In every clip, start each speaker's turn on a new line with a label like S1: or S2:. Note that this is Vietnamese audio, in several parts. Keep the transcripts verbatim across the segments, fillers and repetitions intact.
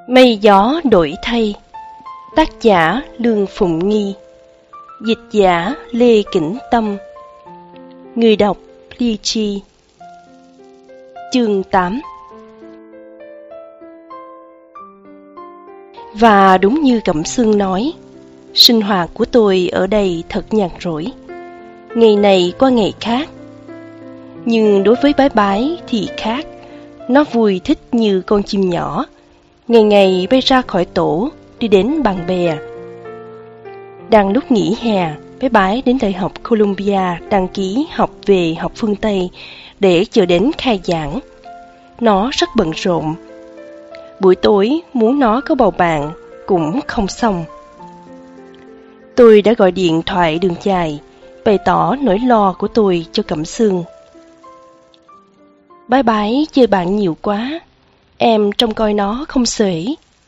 S1: Mây gió đổi thay. Tác giả Lương Phụng Nghi. Dịch giả Lê Kỉnh Tâm. Người đọc Ly Chi. Chương tám. Và đúng như Cẩm Sương nói, sinh hoạt của tôi ở đây thật nhàn rỗi, ngày này qua ngày khác. Nhưng đối với Bái Bái thì khác. Nó vui thích như con chim nhỏ, ngày ngày bay ra khỏi tổ, đi đến bạn bè. Đang lúc nghỉ hè, Bái Bái đến Đại học Columbia đăng ký học về học phương Tây để chờ đến khai giảng. Nó rất bận rộn. Buổi tối muốn nó có bầu bạn cũng không xong. Tôi đã gọi điện thoại đường dài, bày tỏ nỗi lo của tôi cho Cẩm Sương. Bái Bái chơi bạn nhiều quá, em trông coi nó không xuể.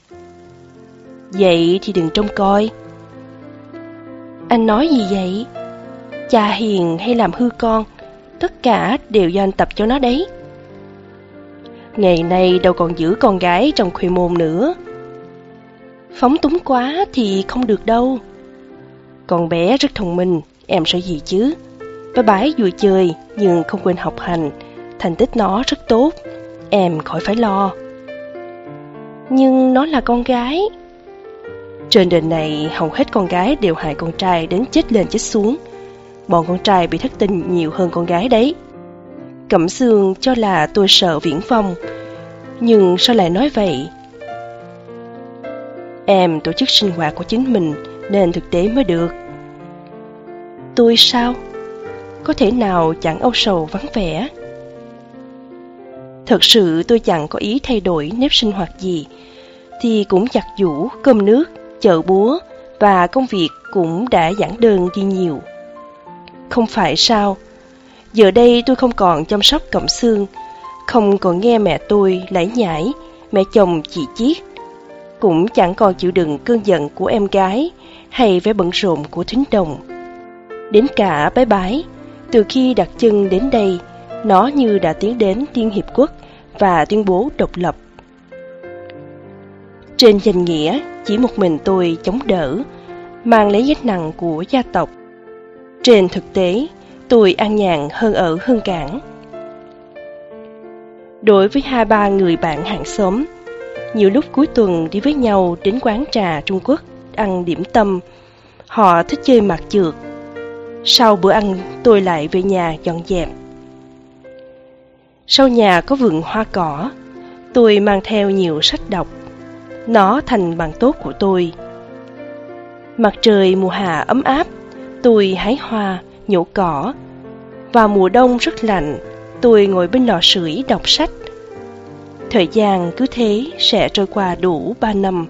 S1: Vậy thì đừng trông coi. Anh nói gì vậy? Cha hiền hay làm hư con, tất cả đều do anh tập cho nó đấy. Ngày nay đâu còn giữ con gái trong khuê môn nữa. Phóng túng quá thì không được đâu. Con bé rất thông minh, em sợ gì chứ. Bái Bái vui chơi nhưng không quên học hành, thành tích nó rất tốt, em khỏi phải lo. Nhưng nó là con gái. Trên đời này hầu hết con gái đều hại con trai đến chết lên chết xuống. Bọn con trai bị thất tình nhiều hơn con gái đấy. Cẩm Sương cho là tôi sợ viễn vông, nhưng sao lại nói vậy? Em tổ chức sinh hoạt của chính mình nên thực tế mới được. Tôi sao? Có thể nào chẳng âu sầu vắng vẻ? Thật sự tôi chẳng có ý thay đổi nếp sinh hoạt gì, thì cũng giặt giũ, cơm nước, chợ búa và công việc cũng đã giản đơn đi nhiều. Không phải sao? Giờ đây tôi không còn chăm sóc Cẩm Sương, không còn nghe mẹ tôi lải nhải, mẹ chồng chỉ chiết, cũng chẳng còn chịu đựng cơn giận của em gái hay vẻ bận rộn của thính đồng. Đến cả Bái Bái, từ khi đặt chân đến đây, nó như đã tiến đến Liên Hiệp Quốc và tuyên bố độc lập. Trên danh nghĩa, chỉ một mình tôi chống đỡ, mang lấy gánh nặng của gia tộc. Trên thực tế, tôi an nhàn hơn ở Hương Cảng. Đối với hai ba người bạn hàng xóm, nhiều lúc cuối tuần đi với nhau đến quán trà Trung Quốc ăn điểm tâm, họ thích chơi mạc chược. Sau bữa ăn, tôi lại về nhà dọn dẹp. Sau nhà có vườn hoa cỏ, tôi mang theo nhiều sách đọc. Nó thành bạn tốt của tôi. Mặt trời mùa hạ ấm áp, tôi hái hoa, nhổ cỏ. Vào mùa đông rất lạnh, tôi ngồi bên lò sưởi đọc sách. Thời gian cứ thế sẽ trôi qua đủ ba năm.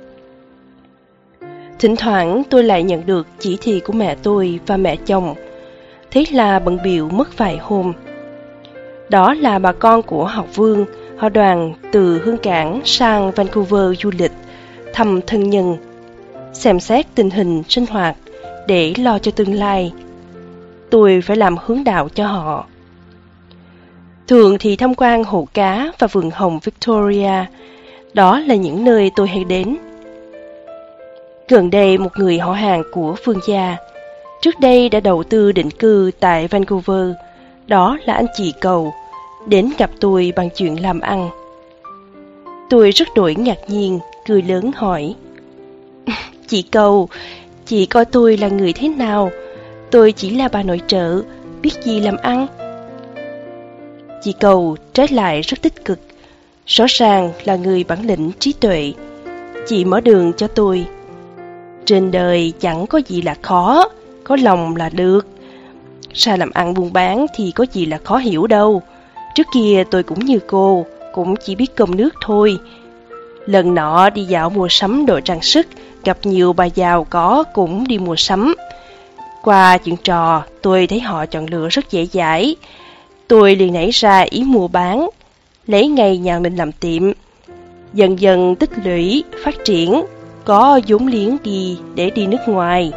S1: Thỉnh thoảng tôi lại nhận được chỉ thị của mẹ tôi và mẹ chồng. Thế là bận bịu mất vài hôm. Đó là bà con của học Vương, họ đoàn từ Hương Cảng sang Vancouver du lịch, thăm thân nhân, xem xét tình hình sinh hoạt để lo cho tương lai. Tôi phải làm hướng đạo cho họ. Thường thì tham quan hồ cá và vườn hồng Victoria, đó là những nơi tôi hay đến. Gần đây một người họ hàng của Phương gia, trước đây đã đầu tư định cư tại Vancouver, đó là anh chị Cầu, đến gặp tôi bằng chuyện làm ăn. Tôi rất đổi ngạc nhiên, cười lớn hỏi: Chị Cầu, chị coi tôi là người thế nào? Tôi chỉ là bà nội trợ, biết gì làm ăn. Chị Cầu trái lại rất tích cực, rõ ràng là người bản lĩnh trí tuệ. Chị mở đường cho tôi. Trên đời chẳng có gì là khó, có lòng là được. Sao làm ăn buôn bán thì có gì là khó hiểu đâu. Trước kia tôi cũng như cô, cũng chỉ biết cơm nước thôi. Lần nọ đi dạo mua sắm đồ trang sức, gặp nhiều bà giàu có cũng đi mua sắm. Qua chuyện trò, tôi thấy họ chọn lựa rất dễ dãi. Tôi liền nảy ra ý mua bán, lấy ngay nhà mình làm tiệm. Dần dần tích lũy, phát triển, có vốn liếng đi để đi nước ngoài.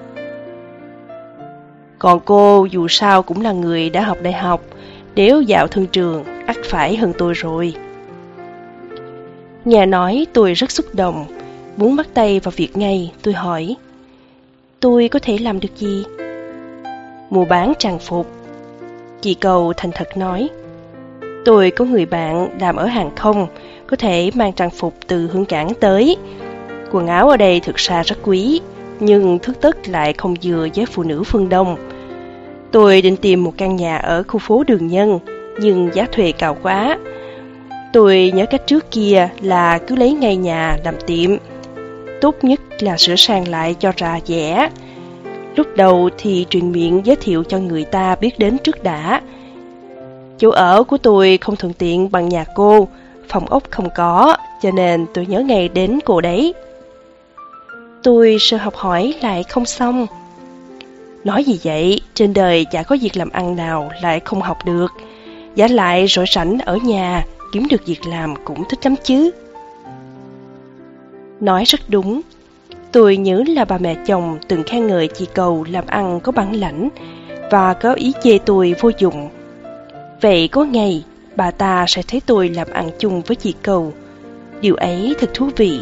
S1: Còn cô dù sao cũng là người đã học đại học, nếu vào thương trường, ắt phải hơn tôi rồi. Nghe nói tôi rất xúc động, muốn bắt tay vào việc ngay. Tôi hỏi, tôi có thể làm được gì? Mua bán trang phục. Chị Cầu thành thật nói, tôi có người bạn làm ở hàng không, có thể mang trang phục từ Hương Cảng tới. Quần áo ở đây thực ra rất quý, nhưng thước tất lại không vừa với phụ nữ phương Đông. Tôi định tìm một căn nhà ở khu phố Đường Nhân, nhưng giá thuê cao quá. Tôi nhớ cách trước kia là cứ lấy ngay nhà làm tiệm. Tốt nhất là sửa sang lại cho ra vẻ. Lúc đầu thì truyền miệng giới thiệu cho người ta biết đến trước đã. Chỗ ở của tôi không thuận tiện bằng nhà cô, phòng ốc không có, cho nên tôi nhớ ngay đến cô đấy. Tôi sợ học hỏi lại không xong. Nói gì vậy, trên đời chả có việc làm ăn nào lại không học được. Giả lại rồi rảnh ở nhà, kiếm được việc làm cũng thích lắm chứ. Nói rất đúng. Tôi nhớ là bà mẹ chồng từng khen ngợi chị Cầu làm ăn có bản lãnh và có ý chê tôi vô dụng. Vậy có ngày bà ta sẽ thấy tôi làm ăn chung với chị Cầu. Điều ấy thật thú vị.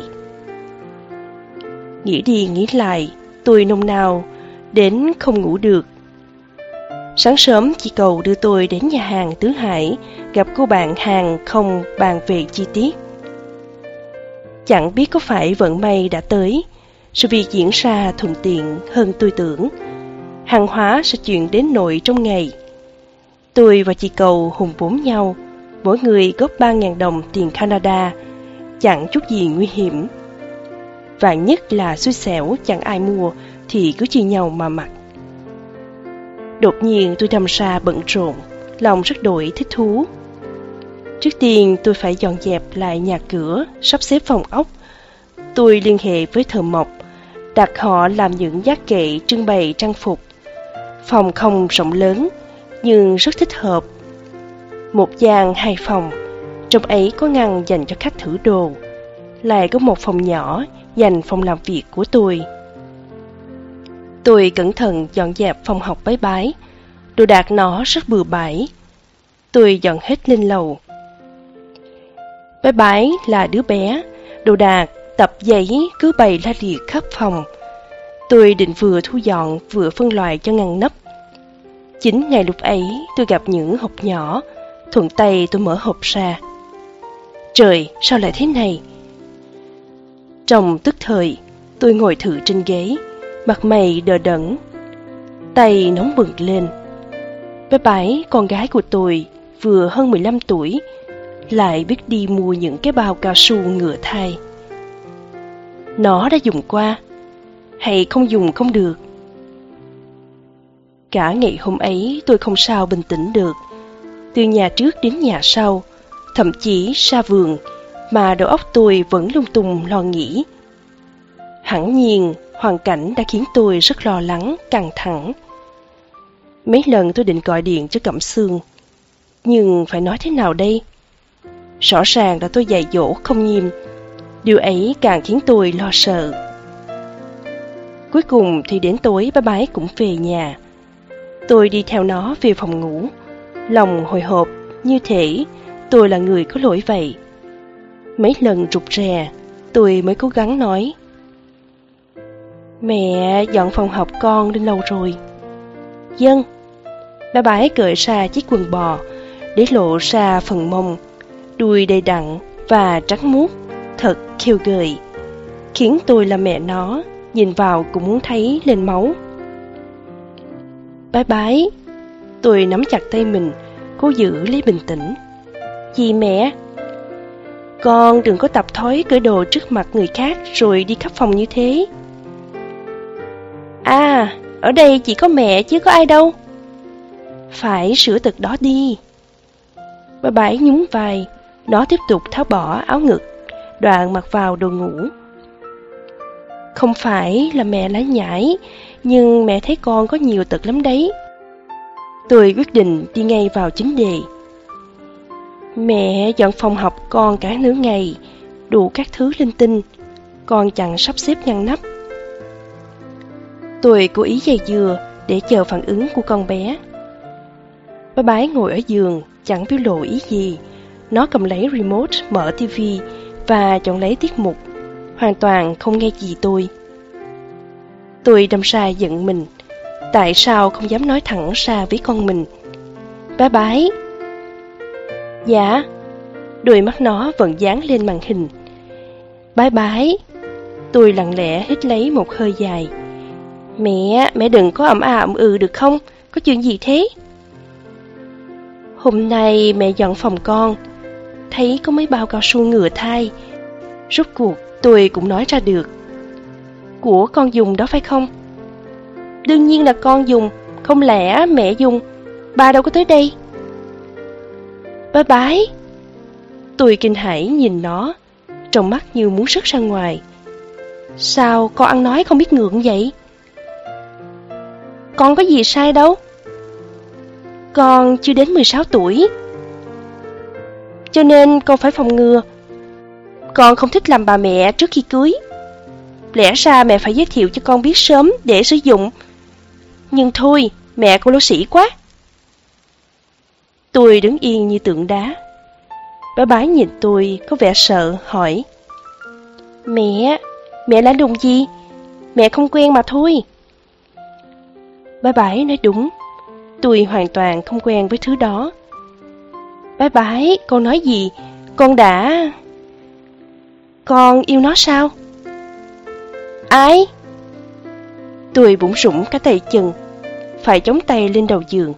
S1: Nghĩ đi nghĩ lại, tôi nôn nao đến không ngủ được. Sáng sớm chị Cầu đưa tôi đến nhà hàng Tứ Hải, gặp cô bạn hàng không bàn về chi tiết. Chẳng biết có phải vận may đã tới, sự việc diễn ra thuận tiện hơn tôi tưởng. Hàng hóa sẽ chuyển đến nội trong ngày. Tôi và chị Cầu hùng vốn nhau, mỗi người góp ba nghìn đồng tiền Canada, chẳng chút gì nguy hiểm. Và nhất là xui xẻo chẳng ai mua thì cứ chia nhau mà mặc. Đột nhiên tôi đâm ra bận rộn, lòng rất đổi thích thú. Trước tiên tôi phải dọn dẹp lại nhà cửa, sắp xếp phòng ốc. Tôi liên hệ với thợ mộc, đặt họ làm những giá kệ trưng bày trang phục. Phòng không rộng lớn, nhưng rất thích hợp. Một gian hai phòng, trong ấy có ngăn dành cho khách thử đồ. Lại có một phòng nhỏ dành phòng làm việc của tôi. Tôi cẩn thận dọn dẹp phòng học bái bái. Đồ đạc nó rất bừa bãi. Tôi dọn hết lên lầu. Bái bái là đứa bé, đồ đạc, tập giấy cứ bày la liệt khắp phòng. Tôi định vừa thu dọn vừa phân loại cho ngăn nắp. Chính ngày lúc ấy tôi gặp những hộp nhỏ, thuận tay tôi mở hộp ra. Trời, sao lại thế này? Trong tức thời, tôi ngồi thử trên ghế, mặt mày đờ đẫn, tay nóng bừng lên. Bé Bái, con gái của tôi, vừa hơn mười lăm tuổi, lại biết đi mua những cái bao cao su ngựa thai. Nó đã dùng qua, hay không dùng không được? Cả ngày hôm ấy tôi không sao bình tĩnh được. Từ nhà trước đến nhà sau, thậm chí ra vườn, mà đầu óc tôi vẫn lung tung lo nghĩ. Hẳn nhiên, hoàn cảnh đã khiến tôi rất lo lắng, căng thẳng. Mấy lần tôi định gọi điện cho Cẩm Sương, nhưng phải nói thế nào đây? Rõ ràng là tôi dạy dỗ không nghiêm, điều ấy càng khiến tôi lo sợ. Cuối cùng thì đến tối Bái Bái cũng về nhà. Tôi đi theo nó về phòng ngủ, lòng hồi hộp như thể tôi là người có lỗi vậy. Mấy lần rụt rè, tôi mới cố gắng nói: Mẹ dọn phòng học con lên lầu rồi. Dân. Bái Bái cởi ra chiếc quần bò, để lộ ra phần mông, đuôi đầy đặn và trắng muốt, thật khiêu gợi, khiến tôi là mẹ nó, nhìn vào cũng muốn thấy lên máu. Bái Bái. Tôi nắm chặt tay mình, cố giữ lấy bình tĩnh. Gì mẹ? Con đừng có tập thói cởi đồ trước mặt người khác rồi đi khắp phòng như thế. À, ở đây chỉ có mẹ chứ có ai đâu. Phải sửa tật đó đi. Bái Bái nhún vai, nó tiếp tục tháo bỏ áo ngực, đoạn mặc vào đồ ngủ. Không phải là mẹ lải nhải, nhưng mẹ thấy con có nhiều tật lắm đấy. Tôi quyết định đi ngay vào chính đề. Mẹ dọn phòng học con cả nửa ngày, đủ các thứ linh tinh, con chẳng sắp xếp ngăn nắp. Tôi cố ý dây dưa để chờ phản ứng của con bé. Bái Bái ngồi ở giường, chẳng biểu lộ ý gì. Nó cầm lấy remote mở tivi, và chọn lấy tiết mục, hoàn toàn không nghe gì tôi. Tôi đâm ra giận mình, tại sao không dám nói thẳng ra với con mình. Bái bái. Dạ. Đôi mắt nó vẫn dán lên màn hình. Bái bái. Tôi lặng lẽ hít lấy một hơi dài. Mẹ, mẹ đừng có ậm à ậm ừ được không? Có chuyện gì thế? Hôm nay mẹ dọn phòng con, thấy có mấy bao cao su ngừa thai. Rốt cuộc tôi cũng nói ra được. Của con dùng đó phải không? Đương nhiên là con dùng, không lẽ mẹ dùng? Ba đâu có tới đây. Bái bái. Tôi kinh hãi nhìn nó, trong mắt như muốn rớt ra ngoài. Sao con ăn nói không biết ngượng vậy? Con có gì sai đâu. Con chưa đến mười sáu tuổi, cho nên con phải phòng ngừa. Con không thích làm bà mẹ trước khi cưới. Lẽ ra mẹ phải giới thiệu cho con biết sớm để sử dụng. Nhưng thôi, mẹ con lỗ sĩ quá. Tôi đứng yên như tượng đá. Bái bái nhìn tôi có vẻ sợ, hỏi: Mẹ, mẹ đã đụng gì? Mẹ không quen mà thôi. Bái bái nói đúng, tôi hoàn toàn không quen với thứ đó. Bái bái, con nói gì? Con đã... Con yêu nó sao? Ai? Tôi bủn rủn cả tay chân, phải chống tay lên đầu giường.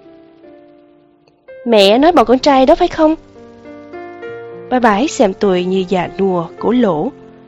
S1: Mẹ nói bọn con trai đó phải không? Bái bái xem tôi như già nua, cổ lỗ.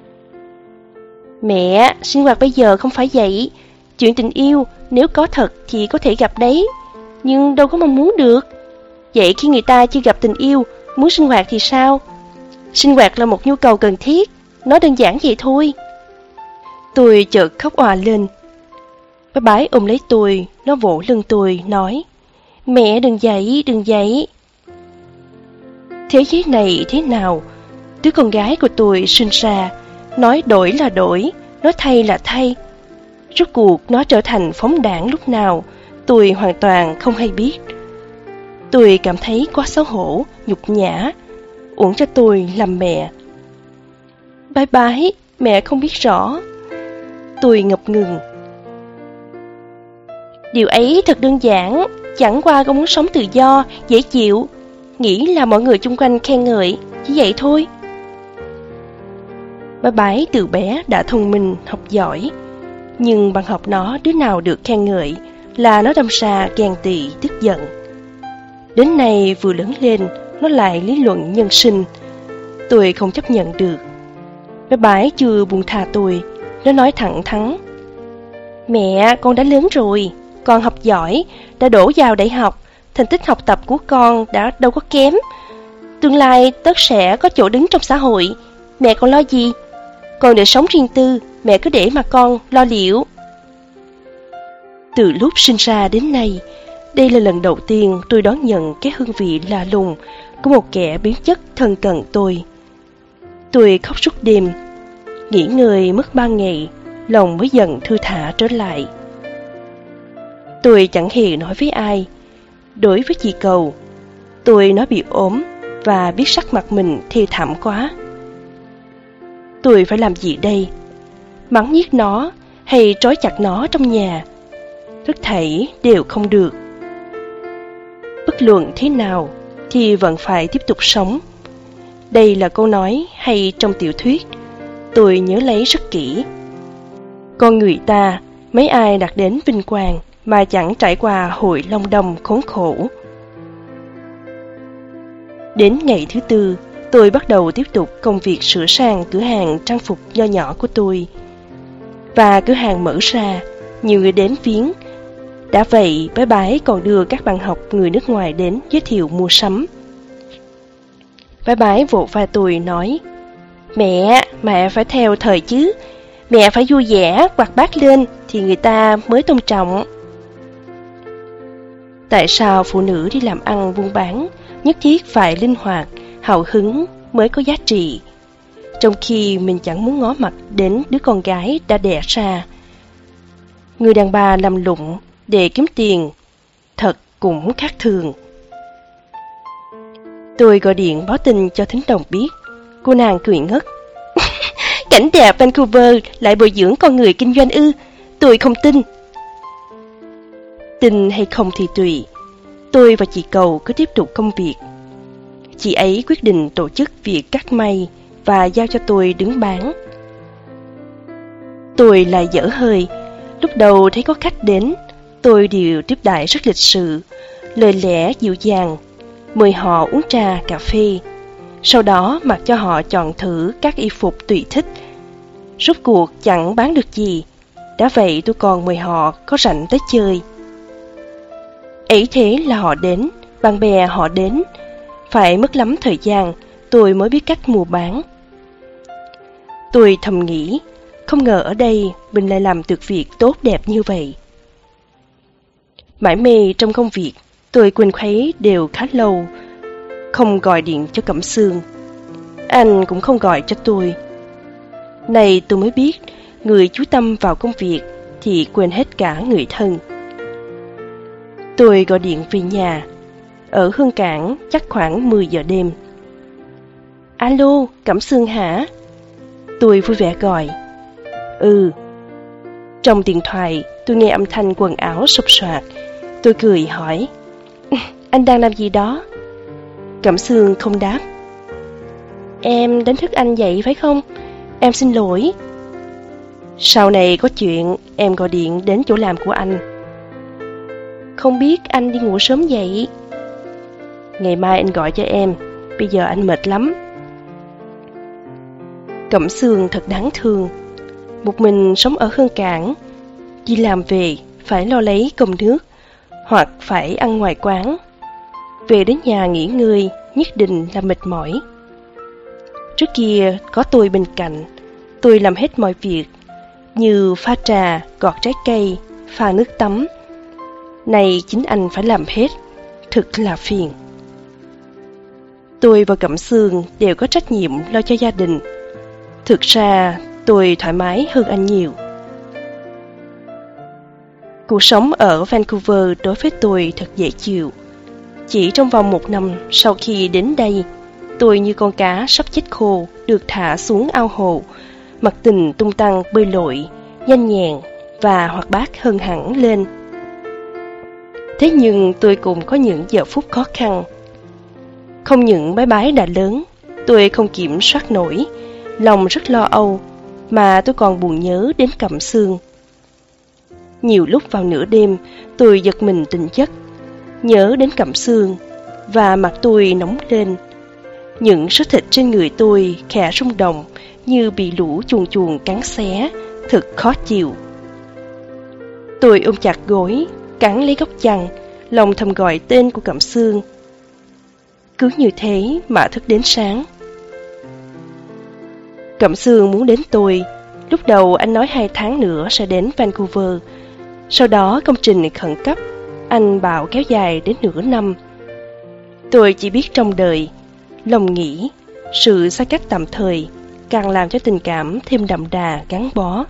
S1: Mẹ, sinh hoạt bây giờ không phải vậy. Chuyện tình yêu, nếu có thật thì có thể gặp đấy, nhưng đâu có mong muốn được. Vậy khi người ta chưa gặp tình yêu, muốn sinh hoạt thì sao? Sinh hoạt là một nhu cầu cần thiết, nó đơn giản vậy thôi. Tôi chợt khóc òa lên. Bái bái ôm lấy tôi, nó vỗ lưng tôi, nói: Mẹ đừng dậy, đừng dậy. Thế giới này thế nào? Đứa con gái của tôi sinh ra, nói đổi là đổi, nói thay là thay. Rốt cuộc nó trở thành phóng đảng lúc nào, tôi hoàn toàn không hay biết. Tôi cảm thấy quá xấu hổ, nhục nhã, uổng cho tôi làm mẹ. Bái bái, mẹ không biết rõ. Tôi ngập ngừng. Điều ấy thật đơn giản, chẳng qua con muốn sống tự do, dễ chịu, nghĩ là mọi người chung quanh khen ngợi, chỉ vậy thôi. Bái bái từ bé đã thông minh, học giỏi, nhưng bằng học nó đứa nào được khen ngợi là nó đâm ra ghen tị, tức giận. Đến nay vừa lớn lên, nó lại lý luận nhân sinh. Tôi không chấp nhận được. Bái bái chưa buông tha tôi, nó nói thẳng thắn: Mẹ, con đã lớn rồi, con học giỏi, đã đổ vào đại học, thành tích học tập của con đã đâu có kém. Tương lai tất sẽ có chỗ đứng trong xã hội, mẹ còn lo gì? Con để sống riêng tư, mẹ cứ để mà con lo liệu. Từ lúc sinh ra đến nay, đây là lần đầu tiên tôi đón nhận cái hương vị lạ lùng của một kẻ biến chất thân cận tôi. Tôi khóc suốt đêm, nghỉ ngơi mất ba ngày, lòng mới dần thư thả trở lại. Tôi chẳng hề nói với ai. Đối với chị Cầu, tôi nói bị ốm và biết sắc mặt mình thê thảm quá. Tôi phải làm gì đây? Mắng nhiếc nó hay trói chặt nó trong nhà? Tất thảy đều không được. Bất luận thế nào thì vẫn phải tiếp tục sống. Đây là câu nói hay trong tiểu thuyết, tôi nhớ lấy rất kỹ. Con người ta, mấy ai đạt đến vinh quang mà chẳng trải qua hội long đong khốn khổ. Đến ngày thứ tư, tôi bắt đầu tiếp tục công việc sửa sang cửa hàng trang phục nho nhỏ của tôi. Và cửa hàng mở ra, nhiều người đến viếng. Đã vậy, bái bái còn đưa các bạn học người nước ngoài đến giới thiệu mua sắm. Bái bái vỗ vai tôi nói: Mẹ, mẹ phải theo thời chứ. Mẹ phải vui vẻ, hoạt bát lên thì người ta mới tôn trọng. Tại sao phụ nữ đi làm ăn buôn bán nhất thiết phải linh hoạt, hào hứng mới có giá trị, trong khi mình chẳng muốn ngó mặt đến đứa con gái đã đẻ ra? Người đàn bà làm lụng để kiếm tiền thật cũng khác thường. Tôi gọi điện báo tin cho Thính Đồng biết. Cô nàng cười ngất. Cảnh đẹp Vancouver lại bồi dưỡng con người kinh doanh ư? Tôi không tin. Tin hay không thì tùy. Tôi và chị Cầu cứ tiếp tục công việc. Chị ấy quyết định tổ chức việc cắt may và giao cho tôi đứng bán. Tôi lại dở hơi. Lúc đầu thấy có khách đến, tôi đều tiếp đãi rất lịch sự, lời lẽ dịu dàng, mời họ uống trà, cà phê. Sau đó mặc cho họ chọn thử các y phục tùy thích. Rốt cuộc chẳng bán được gì, đã vậy tôi còn mời họ có rảnh tới chơi. Ấy thế là họ đến, bạn bè họ đến. Phải mất lắm thời gian tôi mới biết cách mua bán. Tôi thầm nghĩ, không ngờ ở đây mình lại làm được việc tốt đẹp như vậy. Mải mê trong công việc, tôi quên khuấy đều khá lâu, không gọi điện cho Cẩm Sương. Anh cũng không gọi cho tôi. Này tôi mới biết, người chú tâm vào công việc thì quên hết cả người thân. Tôi gọi điện về nhà. Ở Hương Cảng chắc khoảng mười giờ đêm. Alo, Cẩm Sương hả? Tôi vui vẻ gọi. Ừ. Trong điện thoại tôi nghe âm thanh quần áo sột soạt. Tôi cười hỏi, anh đang làm gì đó? Cẩm Sương không đáp. Em đánh thức anh dậy phải không? Em xin lỗi. Sau này có chuyện em gọi điện đến chỗ làm của anh. Không biết anh đi ngủ sớm vậy? Ngày mai anh gọi cho em. Bây giờ anh mệt lắm. Cẩm Sương thật đáng thương. Một mình sống ở Hương Cảng, đi làm về phải lo lấy cơm nước, hoặc phải ăn ngoài quán. Về đến nhà nghỉ ngơi nhất định là mệt mỏi. Trước kia có tôi bên cạnh, tôi làm hết mọi việc, như pha trà, gọt trái cây, pha nước tắm. Này chính anh phải làm hết, thực là phiền. Tôi và Cẩm Sương đều có trách nhiệm lo cho gia đình. Thực ra tôi thoải mái hơn anh nhiều. Cuộc sống ở Vancouver đối với tôi thật dễ chịu. Chỉ trong vòng một năm sau khi đến đây, tôi như con cá sắp chết khô được thả xuống ao hồ, mặc tình tung tăng bơi lội, nhanh nhẹn và hoạt bát hơn hẳn lên. Thế nhưng tôi cũng có những giờ phút khó khăn. Không những bé bái đã lớn, tôi không kiểm soát nổi, lòng rất lo âu, mà tôi còn buồn nhớ đến Cẩm Sương. Nhiều lúc vào nửa đêm, tôi giật mình tỉnh giấc, nhớ đến Cẩm Sương, và mặt tôi nóng lên. Những số thịt trên người tôi khẽ rung động như bị lũ chuồn chuồn cắn xé, thật khó chịu. Tôi ôm chặt gối, cắn lấy góc chăn, lòng thầm gọi tên của Cẩm Sương. Cứ như thế mà thức đến sáng. Cẩm Sương muốn đến tôi. Lúc đầu anh nói hai tháng nữa sẽ đến Vancouver. Sau đó công trình khẩn cấp, anh bảo kéo dài đến nửa năm. Tôi chỉ biết trong đời, lòng nghĩ, sự xa cách tạm thời càng làm cho tình cảm thêm đậm đà gắn bó.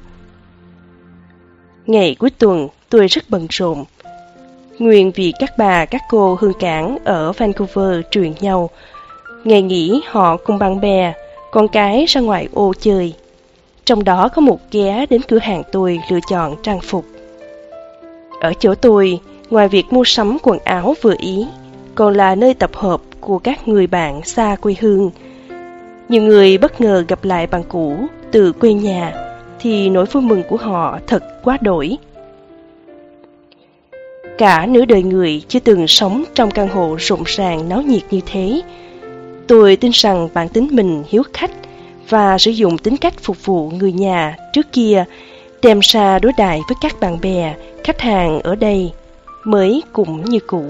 S1: Ngày cuối tuần tôi rất bận rộn. Nguyện vì các bà các cô Hương Cảng ở Vancouver truyền nhau. Ngày nghỉ họ cùng bạn bè, con cái ra ngoài ô chơi. Trong đó có một ghé đến cửa hàng tôi lựa chọn trang phục. Ở chỗ tôi, ngoài việc mua sắm quần áo vừa ý, còn là nơi tập hợp của các người bạn xa quê hương. Nhiều người bất ngờ gặp lại bạn cũ từ quê nhà, thì nỗi vui mừng của họ thật quá đổi. Cả nửa đời người chưa từng sống trong căn hộ rộn ràng náo nhiệt như thế. Tôi tin rằng bản tính mình hiếu khách và sử dụng tính cách phục vụ người nhà trước kia đem ra đối đãi với các bạn bè, khách hàng ở đây mới cũng như cũ.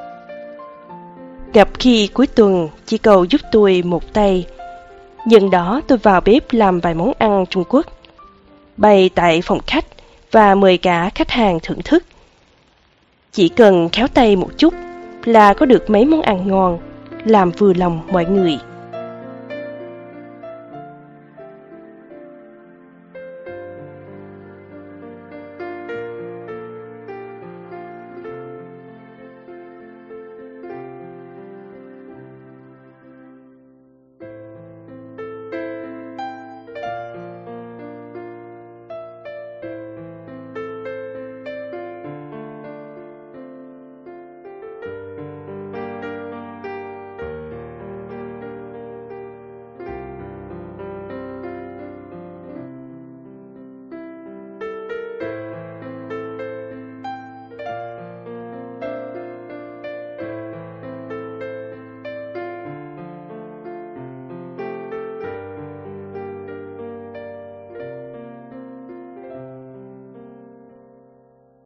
S1: Gặp khi cuối tuần, chị Cầu giúp tôi một tay. Nhân đó tôi vào bếp làm vài món ăn Trung Quốc, bày tại phòng khách và mời cả khách hàng thưởng thức. Chỉ cần khéo tay một chút là có được mấy món ăn ngon, làm vừa lòng mọi người.